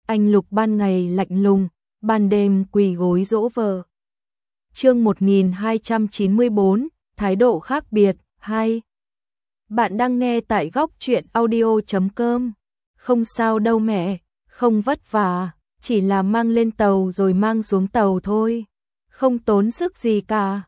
Anh Lục ban ngày lạnh lùng, ban đêm quỳ gối dỗ vợ. Chương 1294, thái độ khác biệt 2. Bạn đang nghe tại góc truyện audio.com. Không sao đâu mẹ, không vất vả, chỉ là mang lên tàu rồi mang xuống tàu thôi, không tốn sức gì cả.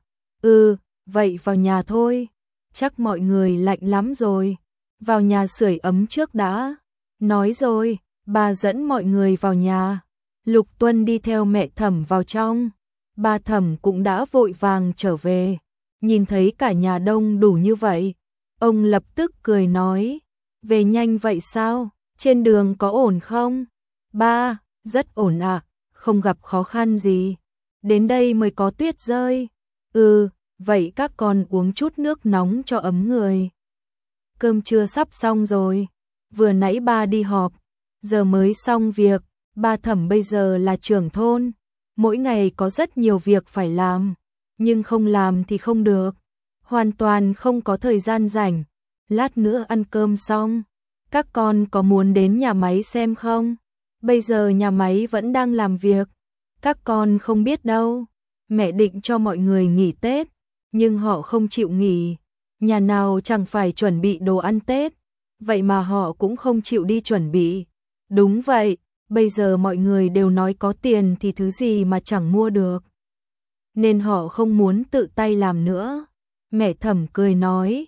Vậy vào nhà thôi, chắc mọi người lạnh lắm rồi, vào nhà sưởi ấm trước đã. Nói rồi, bà dẫn mọi người vào nhà. Lục Tuân đi theo mẹ Thẩm vào trong. Bà Thẩm cũng đã vội vàng trở về, nhìn thấy cả nhà đông đủ như vậy, ông lập tức cười nói, về nhanh vậy sao, trên đường có ổn không? Ba, rất ổn ạ, không gặp khó khăn gì, đến đây mới có tuyết rơi. Vậy các con uống chút nước nóng cho ấm người. Cơm trưa sắp xong rồi, vừa nãy ba đi họp, giờ mới xong việc. Ba Thẩm bây giờ là trưởng thôn, mỗi ngày có rất nhiều việc phải làm, nhưng không làm thì không được, hoàn toàn không có thời gian rảnh. Lát nữa ăn cơm xong, các con có muốn đến nhà máy xem không? Bây giờ nhà máy vẫn đang làm việc, các con không biết đâu. Mẹ định cho mọi người nghỉ Tết, nhưng họ không chịu nghỉ, nhà nào chẳng phải chuẩn bị đồ ăn Tết, vậy mà họ cũng không chịu đi chuẩn bị. Đúng vậy, bây giờ mọi người đều nói có tiền thì thứ gì mà chẳng mua được, nên họ không muốn tự tay làm nữa. Mẹ Thẩm cười nói,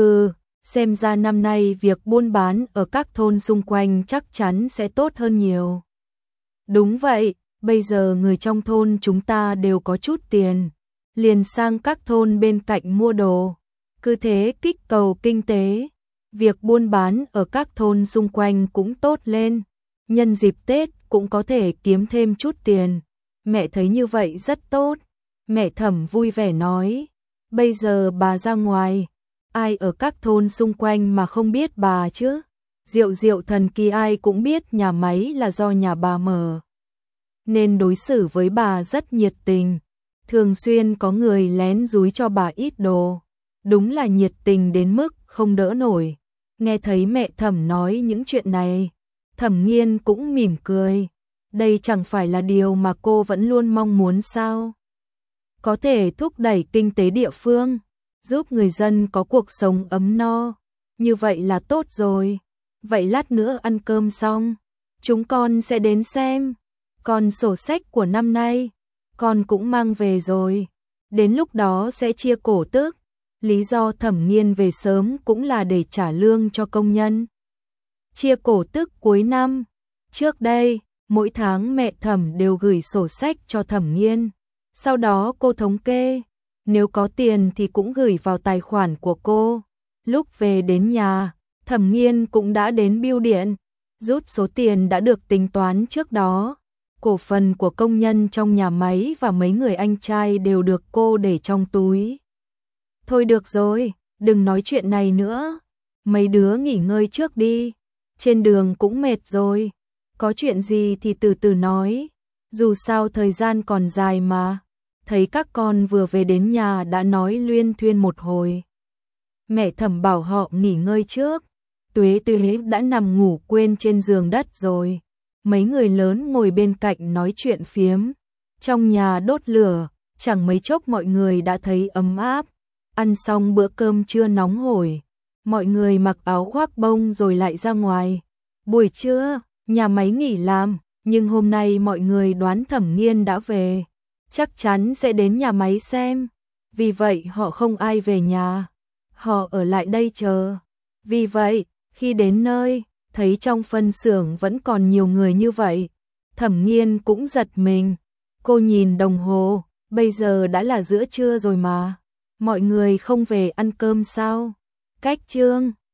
xem ra năm nay việc buôn bán ở các thôn xung quanh chắc chắn sẽ tốt hơn nhiều. Đúng vậy, bây giờ người trong thôn chúng ta đều có chút tiền, liền sang các thôn bên cạnh mua đồ, cứ thế kích cầu kinh tế, việc buôn bán ở các thôn xung quanh cũng tốt lên, nhân dịp Tết cũng có thể kiếm thêm chút tiền. Mẹ thấy như vậy rất tốt. Mẹ Thẩm vui vẻ nói, bây giờ bà ra ngoài, ai ở các thôn xung quanh mà không biết bà chứ? Diệu Diệu thần kỳ ai cũng biết nhà máy là do nhà bà mở, nên đối xử với bà rất nhiệt tình, thường xuyên có người lén dúi cho bà ít đồ, đúng là nhiệt tình đến mức không đỡ nổi. Nghe thấy mẹ Thẩm nói những chuyện này, Thẩm Nghiên cũng mỉm cười, đây chẳng phải là điều mà cô vẫn luôn mong muốn sao? Có thể thúc đẩy kinh tế địa phương, giúp người dân có cuộc sống ấm no, như vậy là tốt rồi. Vậy lát nữa ăn cơm xong, chúng con sẽ đến xem. Còn sổ sách của năm nay, con cũng mang về rồi, đến lúc đó sẽ chia cổ tức. Lý do Thẩm Nghiên về sớm cũng là để trả lương cho công nhân. Chia cổ tức cuối năm, trước đây, mỗi tháng mẹ Thẩm đều gửi sổ sách cho Thẩm Nghiên, sau đó cô thống kê, nếu có tiền thì cũng gửi vào tài khoản của cô. Lúc về đến nhà, Thẩm Nghiên cũng đã đến bưu điện, rút số tiền đã được tính toán trước đó. Cổ phần của công nhân trong nhà máy và mấy người anh trai đều được cô để trong túi. Thôi được rồi, đừng nói chuyện này nữa, mấy đứa nghỉ ngơi trước đi, trên đường cũng mệt rồi, có chuyện gì thì từ từ nói, dù sao thời gian còn dài mà. Thấy các con vừa về đến nhà đã nói luyên thuyên một hồi. Mẹ Thẩm bảo họ nghỉ ngơi trước, Tuế Tuế đã nằm ngủ quên trên giường đất rồi. Mấy người lớn ngồi bên cạnh nói chuyện phiếm, trong nhà đốt lửa, chẳng mấy chốc mọi người đã thấy ấm áp. Ăn xong bữa cơm trưa nóng hổi, mọi người mặc áo khoác bông rồi lại ra ngoài. Buổi trưa, nhà máy nghỉ làm, nhưng hôm nay mọi người đoán Thẩm Nghiên đã về, chắc chắn sẽ đến nhà máy xem. Vì vậy họ không ai về nhà, họ ở lại đây chờ. Vì vậy, khi đến nơi, thấy trong phân xưởng vẫn còn nhiều người như vậy, Thẩm Nghiên cũng giật mình. Cô nhìn đồng hồ, bây giờ đã là giữa trưa rồi mà, mọi người không về ăn cơm sao? Cách chương